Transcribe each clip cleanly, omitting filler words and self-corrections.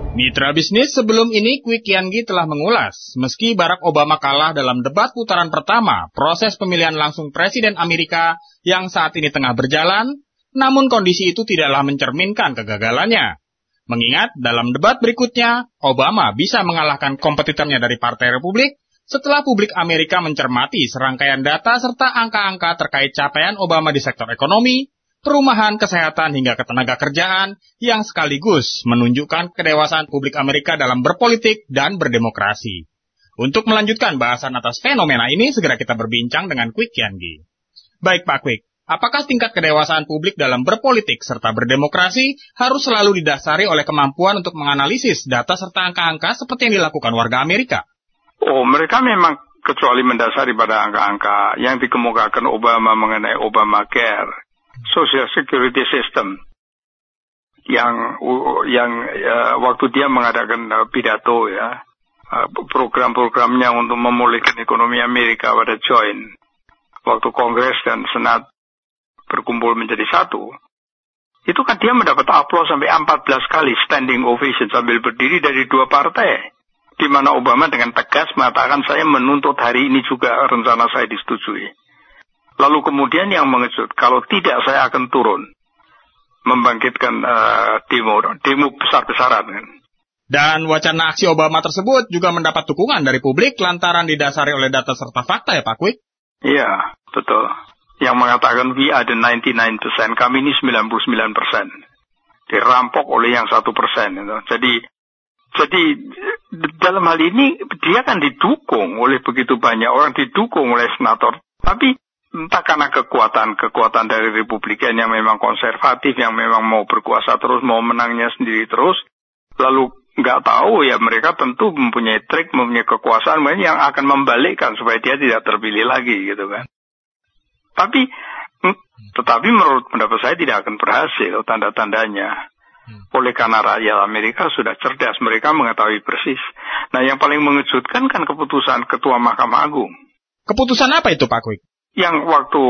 Mitra bisnis, sebelum ini Kwik Kiangi telah mengulas, meski Barack Obama kalah dalam debat putaran pertama proses pemilihan langsung Presiden Amerika yang saat ini tengah berjalan, namun kondisi itu tidaklah mencerminkan kegagalannya. Mengingat dalam debat berikutnya, Obama bisa mengalahkan kompetitornya dari Partai Republik setelah publik Amerika mencermati serangkaian data serta angka-angka terkait capaian Obama di sektor ekonomi, perumahan, kesehatan, hingga ketenaga kerjaan yang sekaligus menunjukkan kedewasaan publik Amerika dalam berpolitik dan berdemokrasi. Untuk melanjutkan bahasan atas fenomena ini, segera kita berbincang dengan Kwik Kiangi. Baik Pak Kwik, apakah tingkat kedewasaan publik dalam berpolitik serta berdemokrasi harus selalu didasari oleh kemampuan untuk menganalisis data serta angka-angka seperti yang dilakukan warga Amerika? Oh, mereka memang kecuali mendasari pada angka-angka yang dikemukakan Obama mengenai Obamacare, Social Security System, yang waktu dia mengadakan pidato ya, program-programnya untuk memulihkan ekonomi Amerika pada joint, waktu Kongres dan Senat berkumpul menjadi satu, itu kan dia mendapat aplaus sampai 14 kali standing ovation sambil berdiri dari dua partai, di mana Obama dengan tegas mengatakan saya menuntut hari ini juga rencana saya disetujui. Lalu kemudian yang mengejut, kalau tidak saya akan turun, membangkitkan demo besar-besaran. Dan wacana aksi Obama tersebut juga mendapat dukungan dari publik lantaran didasari oleh data serta fakta ya Pak Kwik? Iya, betul. Yang mengatakan we are the 99%, kami ini 99%. Dirampok oleh yang 1%. Gitu. Jadi dalam hal ini dia kan didukung oleh begitu banyak orang, didukung oleh senator. Tapi entah karena kekuatan dari Republikan yang memang konservatif, yang memang mau berkuasa terus, mau menangnya sendiri terus, lalu nggak tahu ya mereka tentu mempunyai trik, mempunyai kekuasaan yang akan membalikkan supaya dia tidak terpilih lagi gitu kan. Tetapi menurut pendapat saya tidak akan berhasil tanda-tandanya. Oleh karena rakyat Amerika sudah cerdas, mereka mengetahui persis. Nah yang paling mengejutkan kan keputusan Ketua Mahkamah Agung. Keputusan apa itu Pak Kwik? Yang waktu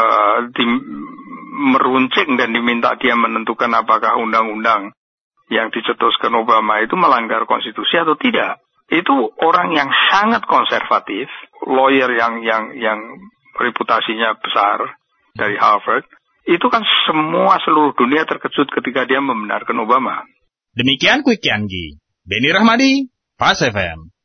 meruncing dan diminta dia menentukan apakah undang-undang yang dicetuskan Obama itu melanggar konstitusi atau tidak. Itu orang yang sangat konservatif, lawyer yang reputasinya besar dari Harvard. Itu kan seluruh dunia terkejut ketika dia membenarkan Obama. Demikian Kwik Kiangi. Beni Rahmadi, Pas FM.